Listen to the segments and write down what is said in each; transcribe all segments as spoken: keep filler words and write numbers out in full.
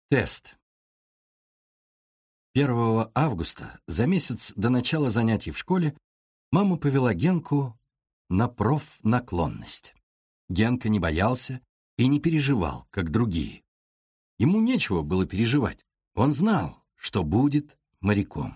Тест. первого августа, за месяц до начала занятий в школе, мама повела Генку на профнаклонность. Генка не боялся и не переживал, как другие. Ему нечего было переживать. Он знал, что будет моряком.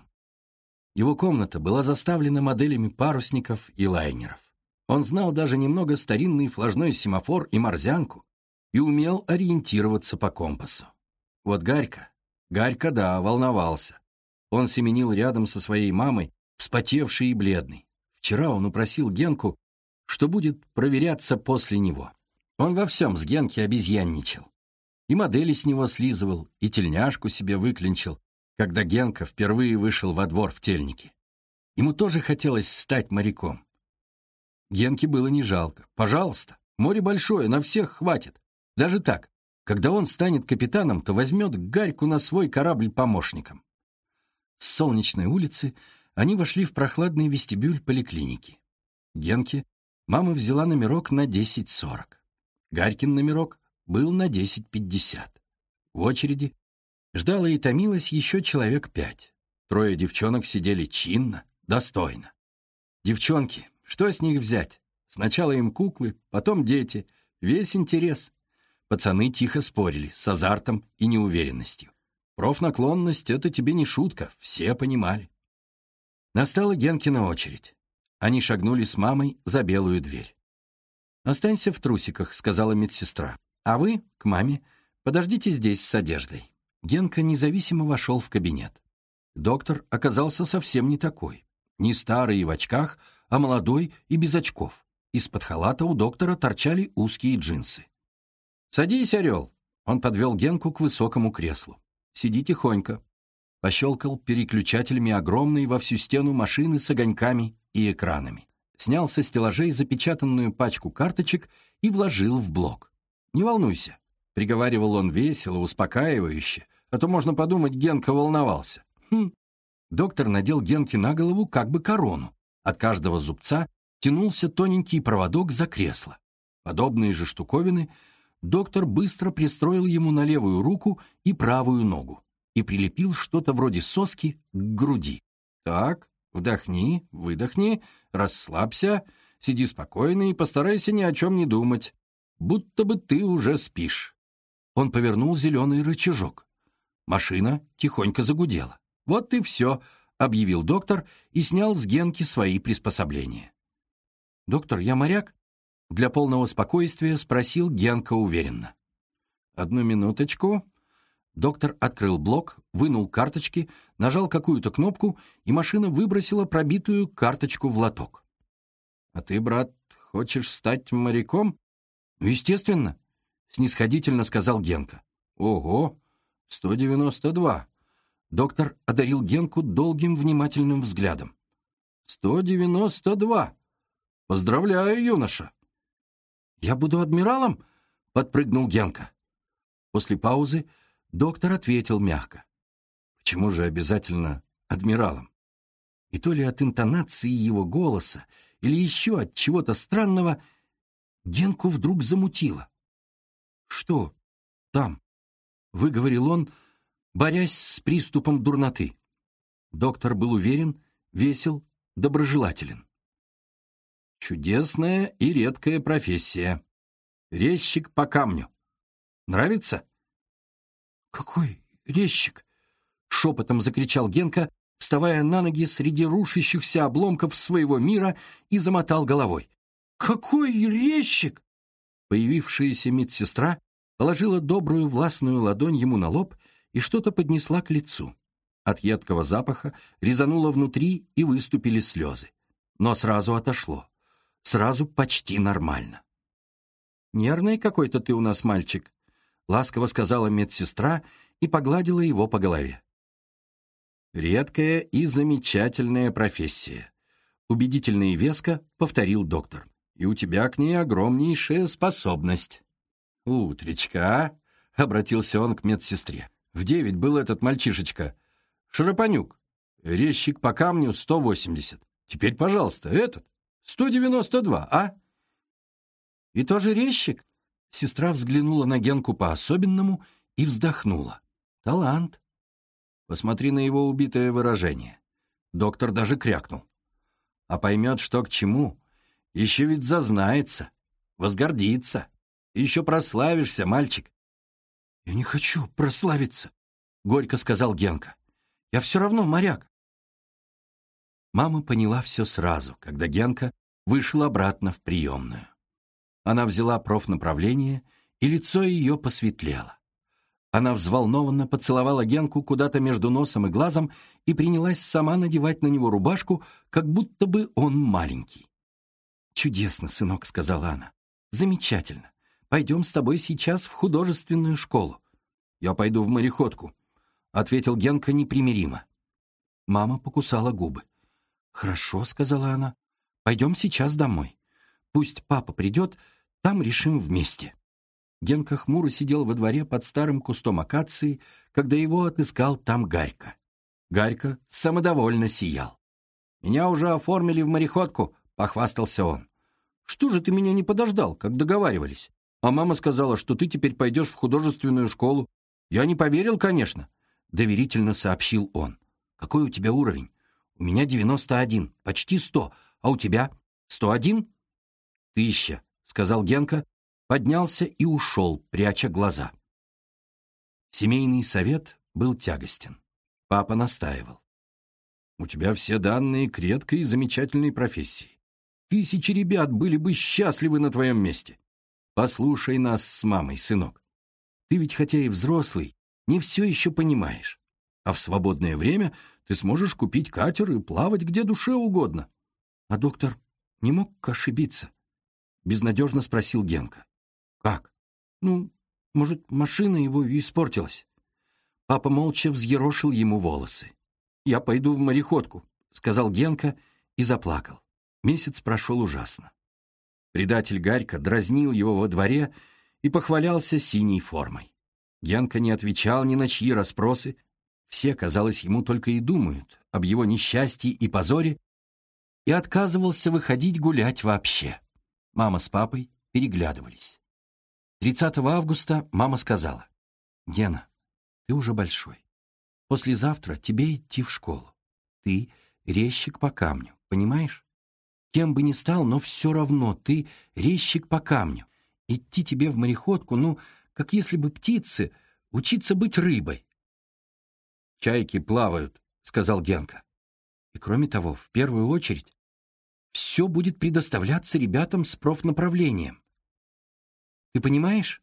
Его комната была заставлена моделями парусников и лайнеров. Он знал даже немного старинный флажной семафор и морзянку и умел ориентироваться по компасу. Вот Гарька, Гарька, да, волновался. Он семенил рядом со своей мамой, вспотевший и бледный. Вчера он упросил Генку, что будет проверяться после него. Он во всем с Генки обезьянничал. И модели с него слизывал, и тельняшку себе выклинчил, когда Генка впервые вышел во двор в тельнике. Ему тоже хотелось стать моряком. Генке было не жалко. Пожалуйста, море большое, на всех хватит. Даже так. Когда он станет капитаном, то возьмет Гарьку на свой корабль помощником. С Солнечной улицы они вошли в прохладный вестибюль поликлиники. Генке мама взяла номерок на десять сорок. Гарькин номерок был на десять пятьдесят. В очереди ждало и томилось еще человек пять. Трое девчонок сидели чинно, достойно. Девчонки, что с них взять? Сначала им куклы, потом дети. Весь интерес. Пацаны тихо спорили, с азартом и неуверенностью. Профнаклонность — это тебе не шутка, все понимали. Настала Генкина очередь. Они шагнули с мамой за белую дверь. «Останься в трусиках», — сказала медсестра. «А вы, к маме, подождите здесь с одеждой». Генка независимо вошел в кабинет. Доктор оказался совсем не такой. Не старый и в очках, а молодой и без очков. Из-под халата у доктора торчали узкие джинсы. «Садись, орел!» Он подвел Генку к высокому креслу. «Сиди тихонько». Пощелкал переключателями огромной во всю стену машины с огоньками и экранами. Снял со стеллажей запечатанную пачку карточек и вложил в блок. «Не волнуйся», — приговаривал он весело, успокаивающе, а то можно подумать, Генка волновался. Хм. Доктор надел Генке на голову как бы корону. От каждого зубца тянулся тоненький проводок за кресло. Подобные же штуковины доктор быстро пристроил ему на левую руку и правую ногу и прилепил что-то вроде соски к груди. «Так, вдохни, выдохни, расслабься, сиди спокойно и постарайся ни о чем не думать, будто бы ты уже спишь». Он повернул зеленый рычажок. Машина тихонько загудела. «Вот и все», — объявил доктор и снял с Генки свои приспособления. «Доктор, я моряк?» Для полного спокойствия спросил Генка уверенно. «Одну минуточку». Доктор открыл блок, вынул карточки, нажал какую-то кнопку, и машина выбросила пробитую карточку в лоток. «А ты, брат, хочешь стать моряком?» «Ну, естественно», — снисходительно сказал Генка. «Ого, сто девяносто два». Доктор одарил Генку долгим внимательным взглядом. «сто девяносто два! Поздравляю, юноша!» «Я буду адмиралом?» — подпрыгнул Генка. После паузы доктор ответил мягко. «Почему же обязательно адмиралом?» И то ли от интонации его голоса, или еще от чего-то странного, Генку вдруг замутило. «Что там?» — выговорил он, борясь с приступом дурноты. Доктор был уверен, весел, доброжелателен. «Чудесная и редкая профессия. Резчик по камню. Нравится?» «Какой резчик?» — шепотом закричал Генка, вставая на ноги среди рушащихся обломков своего мира, и замотал головой. «Какой резчик?» Появившаяся медсестра положила добрую властную ладонь ему на лоб и что-то поднесла к лицу. От едкого запаха резануло внутри и выступили слезы. Но сразу отошло. Сразу почти нормально. «Нервный какой-то ты у нас мальчик», — ласково сказала медсестра и погладила его по голове. «Редкая и замечательная профессия», — убедительно и веско повторил доктор. «И у тебя к ней огромнейшая способность». «Утречка», — обратился он к медсестре. «В девять был этот мальчишечка. Шарапанюк. Резчик по камню сто восемьдесят. Теперь, пожалуйста, этот. сто девяносто два, а?» «И тоже резчик?» Сестра взглянула на Генку по-особенному и вздохнула. Талант. Посмотри на его убитое выражение. Доктор даже крякнул. А поймет, что к чему, еще ведь зазнается, возгордится. Еще прославишься, мальчик. «Я не хочу прославиться», — горько сказал Генка. «Я все равно моряк». Мама поняла все сразу, когда Генка вышел обратно в приемную. Она взяла профнаправление, и лицо ее посветлело. Она взволнованно поцеловала Генку куда-то между носом и глазом и принялась сама надевать на него рубашку, как будто бы он маленький. «Чудесно, сынок», — сказала она. «Замечательно. Пойдем с тобой сейчас в художественную школу». «Я пойду в мореходку», — ответил Генка непримиримо. Мама покусала губы. «Хорошо», — сказала она. «Пойдем сейчас домой. Пусть папа придет, там решим вместе». Генка хмуро сидел во дворе под старым кустом акации, когда его отыскал там Гарька. Гарька самодовольно сиял. «Меня уже оформили в мореходку», — похвастался он. «Что же ты меня не подождал, как договаривались? А мама сказала, что ты теперь пойдешь в художественную школу. Я не поверил, конечно», — доверительно сообщил он. «Какой у тебя уровень? У меня девяносто один, почти сто, а у тебя сто один?» «Тысяча», — сказал Генка, поднялся и ушел, пряча глаза. Семейный совет был тягостен. Папа настаивал. «У тебя все данные к редкой и замечательной профессии. Тысячи ребят были бы счастливы на твоем месте. Послушай нас с мамой, сынок. Ты ведь, хотя и взрослый, не все еще понимаешь. А в свободное время ты сможешь купить катер и плавать где душе угодно». «А доктор не мог ошибиться?» — безнадежно спросил Генка. «Как? Ну, может, машина его испортилась?» Папа молча взъерошил ему волосы. «Я пойду в мореходку», — сказал Генка и заплакал. Месяц прошел ужасно. Предатель Гарька дразнил его во дворе и похвалялся синей формой. Генка не отвечал ни на чьи расспросы. Все, казалось, ему только и думают об его несчастье и позоре, и отказывался выходить гулять вообще. Мама с папой переглядывались. тридцатого августа мама сказала: «Гена, ты уже большой. Послезавтра тебе идти в школу. Ты резчик по камню, понимаешь? Кем бы ни стал, но все равно ты резчик по камню. Идти тебе в мореходку, ну, как если бы птицы учиться быть рыбой». «Чайки плавают», — сказал Генка. «И кроме того, в первую очередь, все будет предоставляться ребятам с профнаправлением. Ты понимаешь?»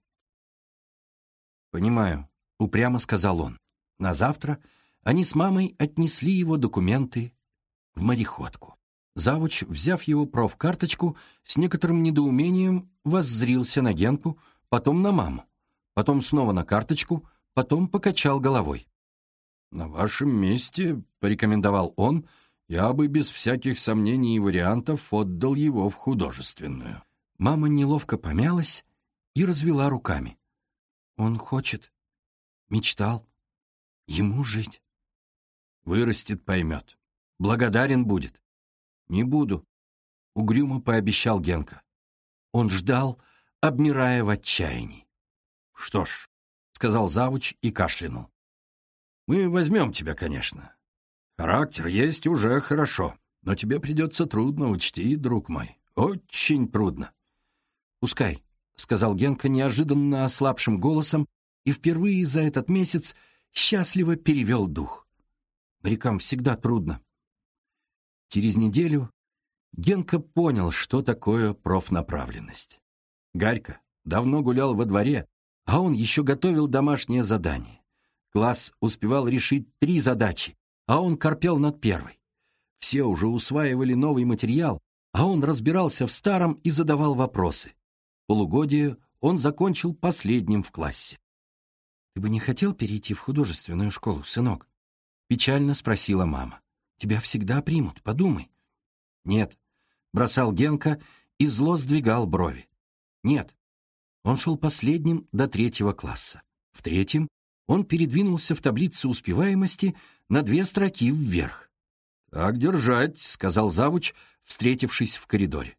«Понимаю», — упрямо сказал он. На завтра они с мамой отнесли его документы в мореходку. Завуч, взяв его профкарточку, с некоторым недоумением воззрился на Генку, потом на маму, потом снова на карточку, потом покачал головой. «На вашем месте, — порекомендовал он, — я бы без всяких сомнений и вариантов отдал его в художественную». Мама неловко помялась и развела руками. «Он хочет, мечтал, ему жить». «Вырастет, поймет. Благодарен будет». «Не буду», — угрюмо пообещал Генка. Он ждал, обмирая в отчаянии. «Что ж», — сказал завуч и кашлянул. «Мы возьмем тебя, конечно. Характер есть уже хорошо, но тебе придется трудно, учти, друг мой, очень трудно». «Пускай», — сказал Генка неожиданно ослабшим голосом и впервые за этот месяц счастливо перевел дух. «Морякам всегда трудно». Через неделю Генка понял, что такое профнаправленность. Гарька давно гулял во дворе, а он еще готовил домашнее задание. Класс успевал решить три задачи, а он корпел над первой. Все уже усваивали новый материал, а он разбирался в старом и задавал вопросы. Полугодие он закончил последним в классе. «Ты бы не хотел перейти в художественную школу, сынок?» — печально спросила мама. «Тебя всегда примут, подумай». «Нет», — бросал Генка и зло сдвигал брови. «Нет». Он шел последним до третьего класса. В третьем он передвинулся в таблице успеваемости на две строки вверх. «Так держать», — сказал завуч, встретившись в коридоре.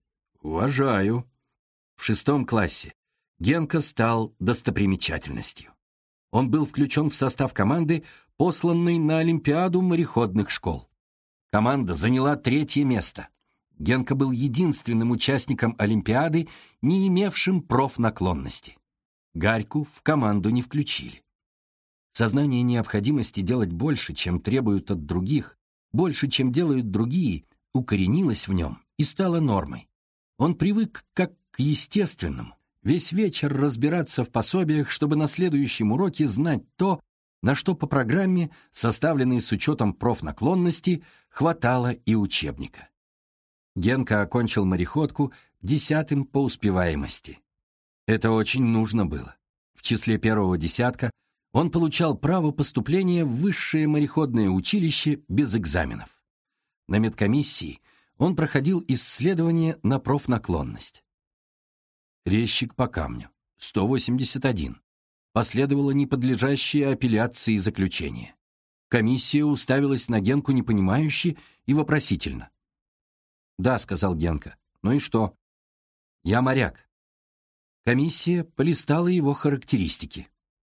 «Уважаю». В шестом классе Генка стал достопримечательностью. Он был включен в состав команды, посланной на Олимпиаду мореходных школ. Команда заняла третье место. Генка был единственным участником Олимпиады, не имевшим профнаклонности. Гарьку в команду не включили. Сознание необходимости делать больше, чем требуют от других, больше, чем делают другие, укоренилось в нем и стало нормой. Он привык как к естественному, весь вечер разбираться в пособиях, чтобы на следующем уроке знать то, на что по программе, составленной с учетом профнаклонности, хватало и учебника. Генка окончил мореходку десятым по успеваемости. Это очень нужно было. В числе первого десятка он получал право поступления в высшее мореходное училище без экзаменов. На медкомиссии он проходил исследование на профнаклонность. Резчик по камню, сто восемьдесят один. Последовало неподлежащее апелляции заключение. Комиссия уставилась на Генку непонимающе и вопросительно. «Да», — сказал Генка. «Ну и что?» «Я моряк». Комиссия полистала его характеристики.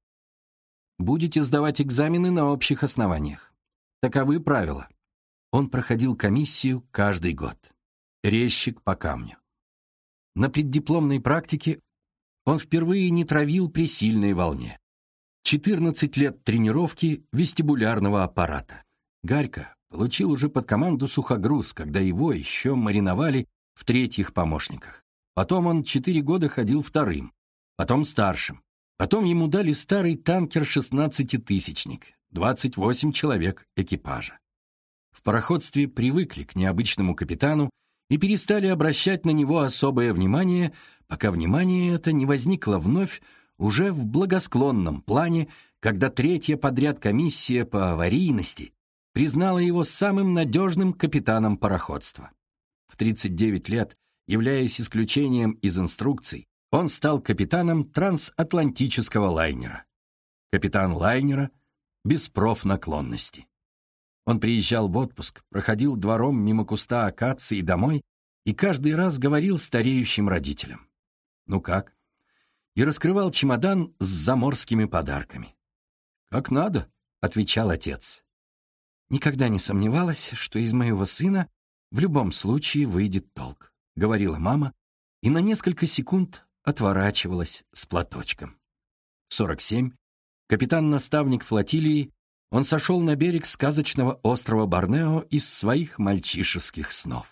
«Будете сдавать экзамены на общих основаниях. Таковы правила». Он проходил комиссию каждый год. Резчик по камню. На преддипломной практике он впервые не травил при сильной волне. четырнадцать лет тренировки вестибулярного аппарата. Гарька получил уже под команду сухогруз, когда его еще мариновали в третьих помощниках. Потом он четыре года ходил вторым, потом старшим. Потом ему дали старый танкер-шестнадцатитысячник, двадцать восемь человек экипажа. В пароходстве привыкли к необычному капитану и перестали обращать на него особое внимание, пока внимание это не возникло вновь уже в благосклонном плане, когда третья подряд комиссия по аварийности признала его самым надежным капитаном пароходства. В тридцать девять лет, являясь исключением из инструкций, он стал капитаном трансатлантического лайнера. Капитан лайнера без профнаклонности. Он приезжал в отпуск, проходил двором мимо куста акации домой и каждый раз говорил стареющим родителям: «Ну как?» и раскрывал чемодан с заморскими подарками. «Как надо», — отвечал отец. «Никогда не сомневалась, что из моего сына в любом случае выйдет толк», — говорила мама, и на несколько секунд отворачивалась с платочком. В сорок семь капитан-наставник флотилии, он сошел на берег сказочного острова Борнео из своих мальчишеских снов.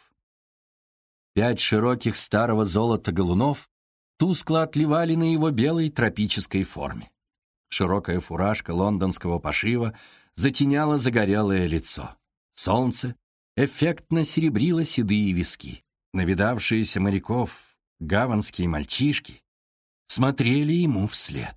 Пять широких старого золота галунов тускло отливали на его белой тропической форме. Широкая фуражка лондонского пошива затеняла загорелое лицо. Солнце эффектно серебрило седые виски. Навидавшиеся моряков, гаванские мальчишки, смотрели ему вслед.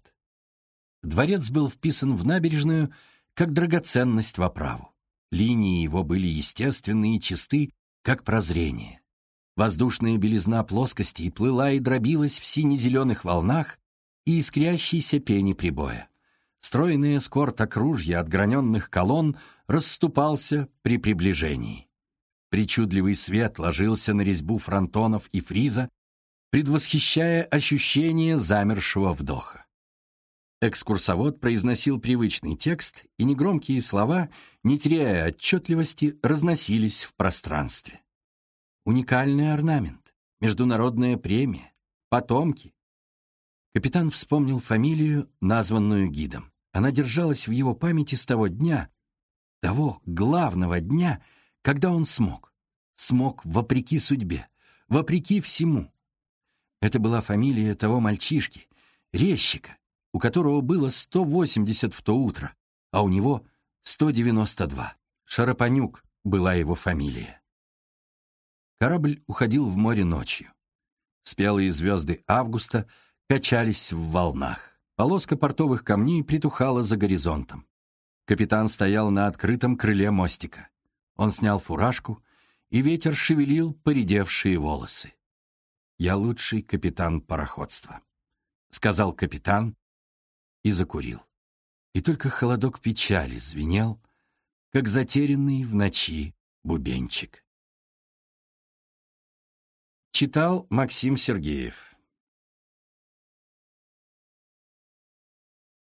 Дворец был вписан в набережную как драгоценность в оправу. Линии его были естественные и чисты, как прозрение. Воздушная белизна плоскостей плыла и дробилась в сине-зеленых волнах и искрящейся пене прибоя. Стройный эскорт окружья от граненных колонн расступался при приближении. Причудливый свет ложился на резьбу фронтонов и фриза, предвосхищая ощущение замершего вдоха. Экскурсовод произносил привычный текст, и негромкие слова, не теряя отчетливости, разносились в пространстве. Уникальный орнамент, международная премия, потомки. Капитан вспомнил фамилию, названную гидом. Она держалась в его памяти с того дня, того главного дня, когда он смог. Смог вопреки судьбе, вопреки всему. Это была фамилия того мальчишки, резчика, у которого было сто восемьдесят в то утро, а у него сто девяносто два. Шарапанюк была его фамилия. Корабль уходил в море ночью. Спелые звезды августа качались в волнах. Полоска портовых камней притухала за горизонтом. Капитан стоял на открытом крыле мостика. Он снял фуражку, и ветер шевелил поредевшие волосы. «Я лучший капитан пароходства», — сказал капитан и закурил. И только холодок печали звенел, как затерянный в ночи бубенчик. Читал Максим Сергеев.